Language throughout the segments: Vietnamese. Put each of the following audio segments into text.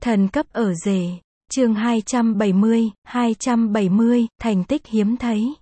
Thần cấp ở rể. Chương 270, thành tích hiếm thấy.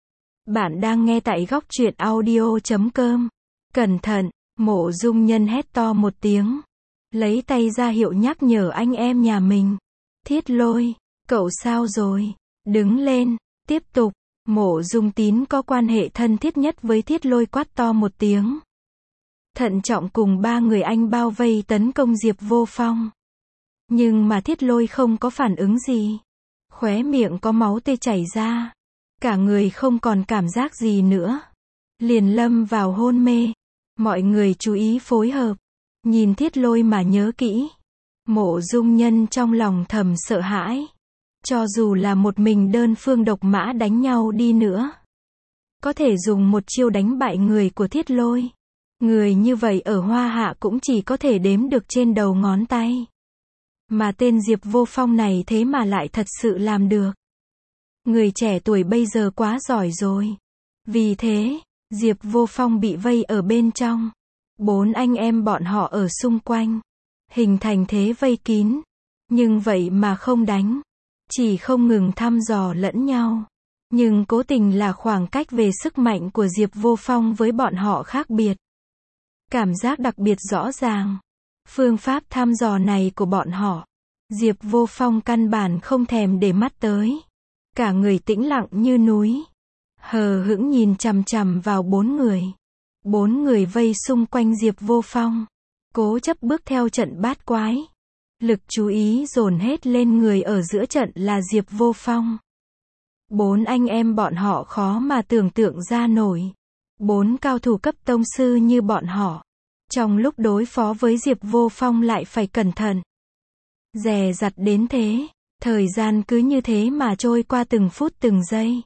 Bạn đang nghe tại góc truyện audio.com. Cẩn thận, Mộ Dung Nhân hét to một tiếng. Lấy tay ra hiệu nhắc nhở anh em nhà mình. Thiết Lôi, cậu sao rồi? Đứng lên, tiếp tục. Mộ Dung Tín có quan hệ thân thiết nhất với Thiết Lôi quát to một tiếng. Thận trọng cùng ba người anh bao vây tấn công Diệp Vô Phong. Nhưng mà Thiết Lôi không có phản ứng gì. Khóe miệng có máu tươi chảy ra. Cả người không còn cảm giác gì nữa. Liền lâm vào hôn mê. Mọi người chú ý phối hợp. Nhìn Thiết Lôi mà nhớ kỹ. Mộ Dung Nhân trong lòng thầm sợ hãi. Cho dù là một mình đơn phương độc mã đánh nhau đi nữa. Có thể dùng một chiêu đánh bại người của Thiết Lôi. Người như vậy ở Hoa Hạ cũng chỉ có thể đếm được trên đầu ngón tay. Mà tên Diệp Vô Phong này thế mà lại thật sự làm được. Người trẻ tuổi bây giờ quá giỏi rồi. Vì thế, Diệp Vô Phong bị vây ở bên trong. 4 anh em bọn họ ở xung quanh. Hình thành thế vây kín. Nhưng vậy mà không đánh. Chỉ không ngừng thăm dò lẫn nhau. Nhưng cố tình là khoảng cách về sức mạnh của Diệp Vô Phong với bọn họ khác biệt. Cảm giác đặc biệt rõ ràng. Phương pháp thăm dò này của bọn họ, Diệp Vô Phong căn bản không thèm để mắt tới. Cả người tĩnh lặng như núi. Hờ hững nhìn chằm chằm vào 4 người. 4 người vây xung quanh Diệp Vô Phong. Cố chấp bước theo trận bát quái. Lực chú ý dồn hết lên người ở giữa trận là Diệp Vô Phong. 4 anh em bọn họ khó mà tưởng tượng ra nổi. 4 cao thủ cấp tông sư như bọn họ. Trong lúc đối phó với Diệp Vô Phong lại phải cẩn thận. Dè dặt đến thế. Thời gian cứ như thế mà trôi qua từng phút từng giây.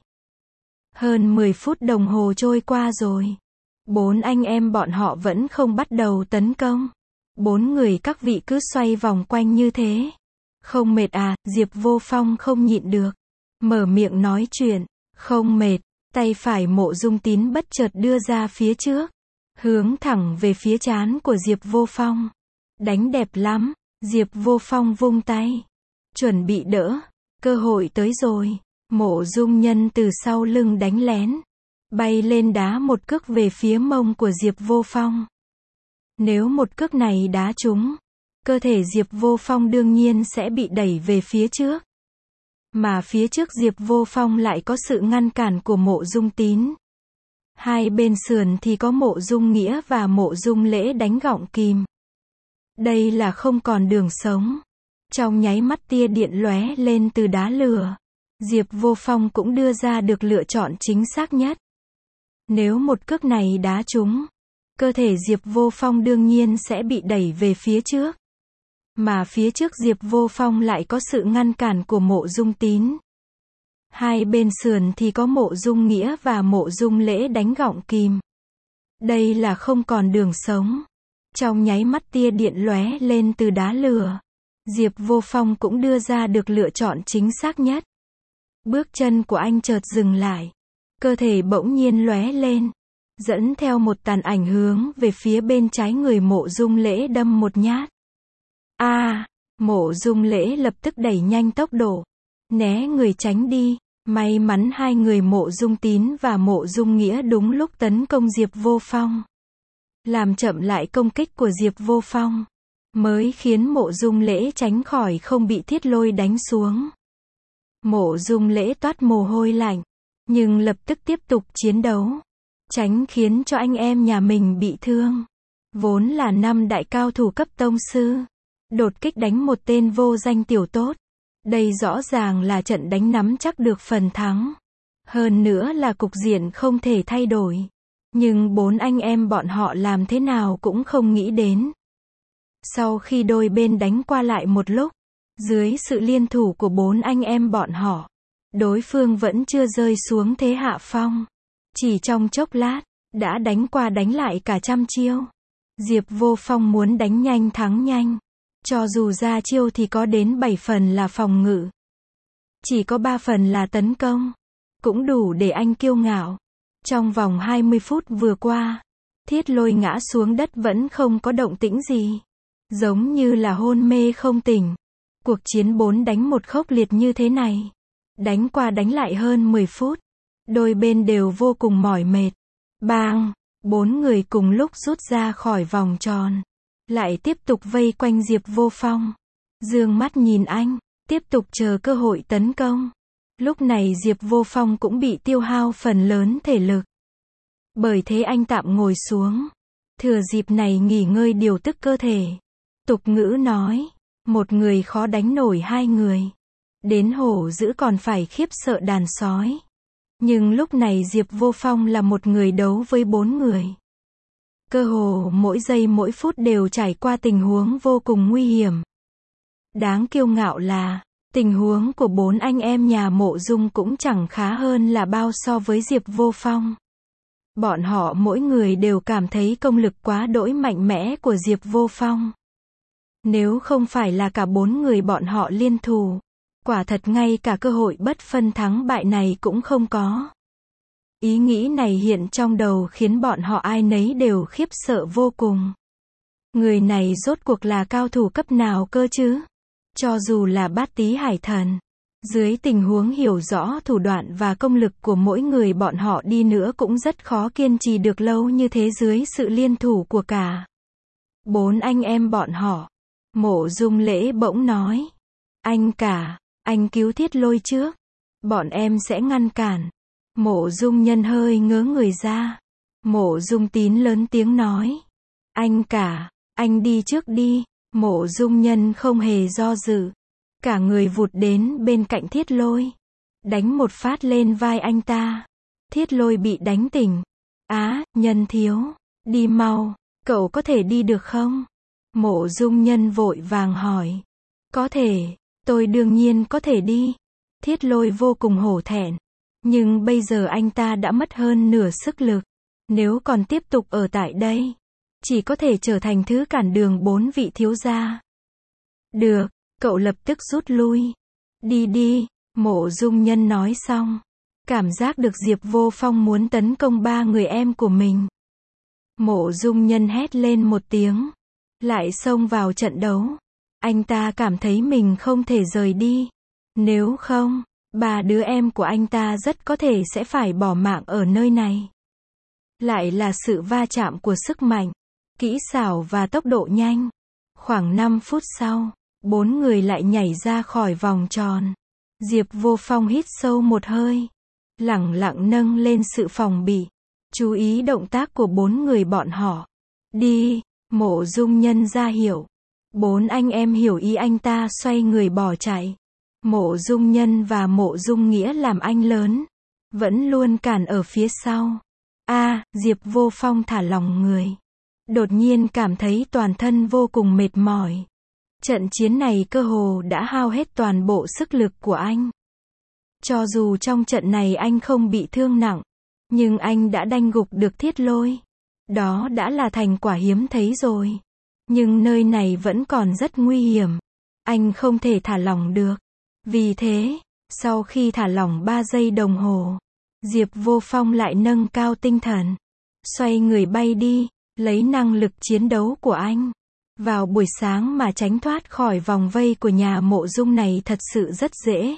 Hơn 10 phút đồng hồ trôi qua rồi. 4 anh em bọn họ vẫn không bắt đầu tấn công. 4 người các vị cứ xoay vòng quanh như thế. Không mệt à? Diệp Vô Phong không nhịn được. Mở miệng nói chuyện. Không mệt. Tay phải Mộ Dung Tín bất chợt đưa ra phía trước. Hướng thẳng về phía trán của Diệp Vô Phong. Đánh đẹp lắm. Diệp Vô Phong vung tay. Chuẩn bị đỡ. Cơ hội tới rồi. Mộ Dung Nhân từ sau lưng đánh lén. Bay lên đá một cước về phía mông của Diệp Vô Phong. Nếu một cước này đá trúng, cơ thể Diệp Vô Phong đương nhiên sẽ bị đẩy về phía trước. Mà phía trước Diệp Vô Phong lại có sự ngăn cản của Mộ Dung Tín. Hai bên sườn thì có Mộ Dung Nghĩa và Mộ Dung Lễ đánh gọng kìm. Đây là không còn đường sống. Trong nháy mắt tia điện lóe lên từ đá lửa. Diệp Vô Phong cũng đưa ra được lựa chọn chính xác nhất. Nếu một cước này đá trúng, cơ thể Diệp Vô Phong đương nhiên sẽ bị đẩy về phía trước. Mà phía trước Diệp Vô Phong lại có sự ngăn cản của Mộ Dung Tín. Hai bên sườn thì có Mộ Dung Nghĩa và Mộ Dung Lễ đánh gọng kìm. Đây là không còn đường sống. Trong nháy mắt tia điện lóe lên từ đá lửa. Diệp Vô Phong cũng đưa ra được lựa chọn chính xác nhất. Bước chân của anh chợt dừng lại. Cơ thể bỗng nhiên lóe lên. Dẫn theo một tàn ảnh hướng về phía bên trái người Mộ Dung Lễ đâm một nhát. Mộ Dung Lễ lập tức đẩy nhanh tốc độ. Né người tránh đi. May mắn hai người Mộ Dung Tín và Mộ Dung Nghĩa đúng lúc tấn công Diệp Vô Phong. Làm chậm lại công kích của Diệp Vô Phong. Mới khiến Mộ Dung Lễ tránh khỏi không bị Thiết Lôi đánh xuống. Mộ Dung Lễ toát mồ hôi lạnh. Nhưng lập tức tiếp tục chiến đấu. Tránh khiến cho anh em nhà mình bị thương. Vốn là 5 đại cao thủ cấp tông sư. Đột kích đánh một tên vô danh tiểu tốt. Đây rõ ràng là trận đánh nắm chắc được phần thắng. Hơn nữa là cục diện không thể thay đổi. Nhưng 4 anh em bọn họ làm thế nào cũng không nghĩ đến. Sau khi đôi bên đánh qua lại một lúc, dưới sự liên thủ của 4 anh em bọn họ, đối phương vẫn chưa rơi xuống thế hạ phong. Chỉ trong chốc lát, đã đánh qua đánh lại cả trăm chiêu. Diệp Vô Phong muốn đánh nhanh thắng nhanh. Cho dù ra chiêu thì có đến 7 phần là phòng ngự. Chỉ có 3 phần là tấn công. Cũng đủ để anh kiêu ngạo. Trong vòng 20 phút vừa qua, Thiết Lôi ngã xuống đất vẫn không có động tĩnh gì. Giống như là hôn mê không tỉnh. Cuộc chiến 4 đánh 1 khốc liệt như thế này. Đánh qua đánh lại hơn 10 phút. Đôi bên đều vô cùng mỏi mệt. Bang! 4 người cùng lúc rút ra khỏi vòng tròn. Lại tiếp tục vây quanh Diệp Vô Phong. Dương mắt nhìn anh, tiếp tục chờ cơ hội tấn công. Lúc này Diệp Vô Phong cũng bị tiêu hao phần lớn thể lực. Bởi thế anh tạm ngồi xuống. Thừa dịp này nghỉ ngơi điều tức cơ thể. Tục ngữ nói, một người khó đánh nổi hai người. Đến hổ dữ còn phải khiếp sợ đàn sói. Nhưng lúc này Diệp Vô Phong là một người đấu với 4 người. Cơ hồ mỗi giây mỗi phút đều trải qua tình huống vô cùng nguy hiểm. Đáng kiêu ngạo là, tình huống của 4 anh em nhà Mộ Dung cũng chẳng khá hơn là bao so với Diệp Vô Phong. Bọn họ mỗi người đều cảm thấy công lực quá đỗi mạnh mẽ của Diệp Vô Phong. Nếu không phải là cả 4 người bọn họ liên thủ, quả thật ngay cả cơ hội bất phân thắng bại này cũng không có. Ý nghĩ này hiện trong đầu khiến bọn họ ai nấy đều khiếp sợ vô cùng. Người này rốt cuộc là cao thủ cấp nào cơ chứ? Cho dù là Bát Tý Hải Thần, dưới tình huống hiểu rõ thủ đoạn và công lực của mỗi người bọn họ đi nữa cũng rất khó kiên trì được lâu như thế dưới sự liên thủ của cả 4 anh em bọn họ. Mộ Dung Lễ bỗng nói, anh cả, anh cứu Thiết Lôi trước, bọn em sẽ ngăn cản. Mộ Dung Nhân hơi ngớ người ra. Mộ Dung Tín lớn tiếng nói, anh cả, anh đi trước đi. Mộ Dung Nhân không hề do dự, cả người vụt đến bên cạnh Thiết Lôi, đánh một phát lên vai anh ta. Thiết Lôi bị đánh tỉnh. Á, Nhân thiếu, đi mau, cậu có thể đi được không? Mộ Dung Nhân vội vàng hỏi. Có thể, tôi đương nhiên có thể đi. Thiết Lôi vô cùng hổ thẹn, nhưng bây giờ anh ta đã mất hơn nửa sức lực. Nếu còn tiếp tục ở tại đây, chỉ có thể trở thành thứ cản đường 4 vị thiếu gia. Được, cậu lập tức rút lui. Đi đi, Mộ Dung Nhân nói xong. Cảm giác được Diệp Vô Phong muốn tấn công 3 người em của mình. Mộ Dung Nhân hét lên một tiếng, lại xông vào trận đấu. Anh ta cảm thấy mình không thể rời đi. Nếu không, 3 đứa em của anh ta rất có thể sẽ phải bỏ mạng ở nơi này. Lại là sự va chạm của sức mạnh, kỹ xảo và tốc độ nhanh. Khoảng 5 phút sau, 4 người lại nhảy ra khỏi vòng tròn. Diệp Vô Phong hít sâu một hơi, lẳng lặng nâng lên sự phòng bị, chú ý động tác của 4 người bọn họ. Đi, Mộ Dung Nhân ra hiệu. 4 anh em hiểu ý anh ta xoay người bỏ chạy. Mộ Dung Nhân và Mộ Dung Nghĩa làm anh lớn, vẫn luôn cản ở phía sau. Diệp Vô Phong thả lỏng người. Đột nhiên cảm thấy toàn thân vô cùng mệt mỏi. Trận chiến này cơ hồ đã hao hết toàn bộ sức lực của anh. Cho dù trong trận này anh không bị thương nặng, nhưng anh đã đanh gục được Thiết Lôi. Đó đã là thành quả hiếm thấy rồi. Nhưng nơi này vẫn còn rất nguy hiểm. Anh không thể thả lỏng được. Vì thế, sau khi thả lỏng 3 giây đồng hồ, Diệp Vô Phong lại nâng cao tinh thần, xoay người bay đi, lấy năng lực chiến đấu của anh. Vào buổi sáng mà tránh thoát khỏi vòng vây của nhà Mộ Dung này thật sự rất dễ.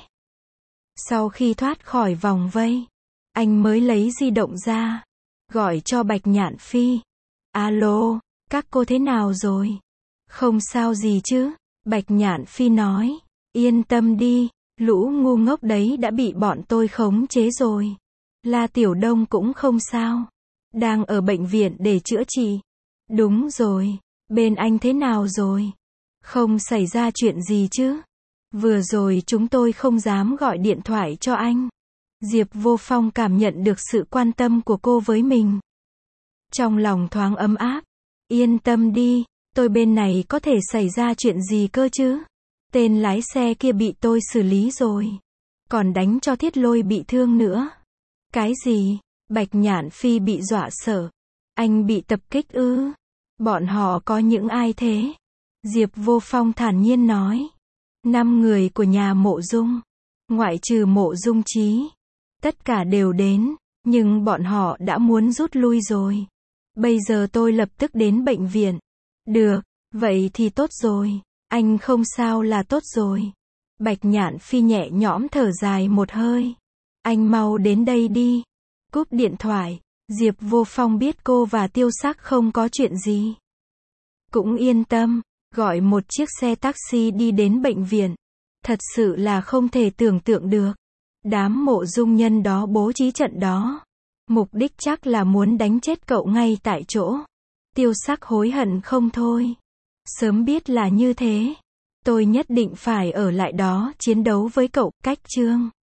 Sau khi thoát khỏi vòng vây, anh mới lấy di động ra, gọi cho Bạch Nhạn Phi. Alo, các cô thế nào rồi? Không sao gì chứ? Bạch Nhạn Phi nói, yên tâm đi, lũ ngu ngốc đấy đã bị bọn tôi khống chế rồi. La Tiểu Đông cũng không sao, đang ở bệnh viện để chữa trị. Đúng rồi, bên anh thế nào rồi? Không xảy ra chuyện gì chứ? Vừa rồi chúng tôi không dám gọi điện thoại cho anh. Diệp Vô Phong cảm nhận được sự quan tâm của cô với mình. Trong lòng thoáng ấm áp. Yên tâm đi, tôi bên này có thể xảy ra chuyện gì cơ chứ? Tên lái xe kia bị tôi xử lý rồi. Còn đánh cho Thiết Lôi bị thương nữa. Cái gì? Bạch Nhạn Phi bị dọa sợ. Anh bị tập kích ư? Bọn họ có những ai thế? Diệp Vô Phong thản nhiên nói. 5 người của nhà Mộ Dung, ngoại trừ Mộ Dung Chí. Tất cả đều đến, nhưng bọn họ đã muốn rút lui rồi. Bây giờ tôi lập tức đến bệnh viện. Được, vậy thì tốt rồi. Anh không sao là tốt rồi. Bạch Nhạn Phi nhẹ nhõm thở dài một hơi. Anh mau đến đây đi. Cúp điện thoại, Diệp Vô Phong biết cô và Tiêu Sắc không có chuyện gì. Cũng yên tâm, gọi một chiếc xe taxi đi đến bệnh viện. Thật sự là không thể tưởng tượng được. Đám Mộ Dung Nhân đó bố trí trận đó. Mục đích chắc là muốn đánh chết cậu ngay tại chỗ. Tiêu Sắc hối hận không thôi. Sớm biết là như thế, tôi nhất định phải ở lại đó chiến đấu với cậu. Cách chương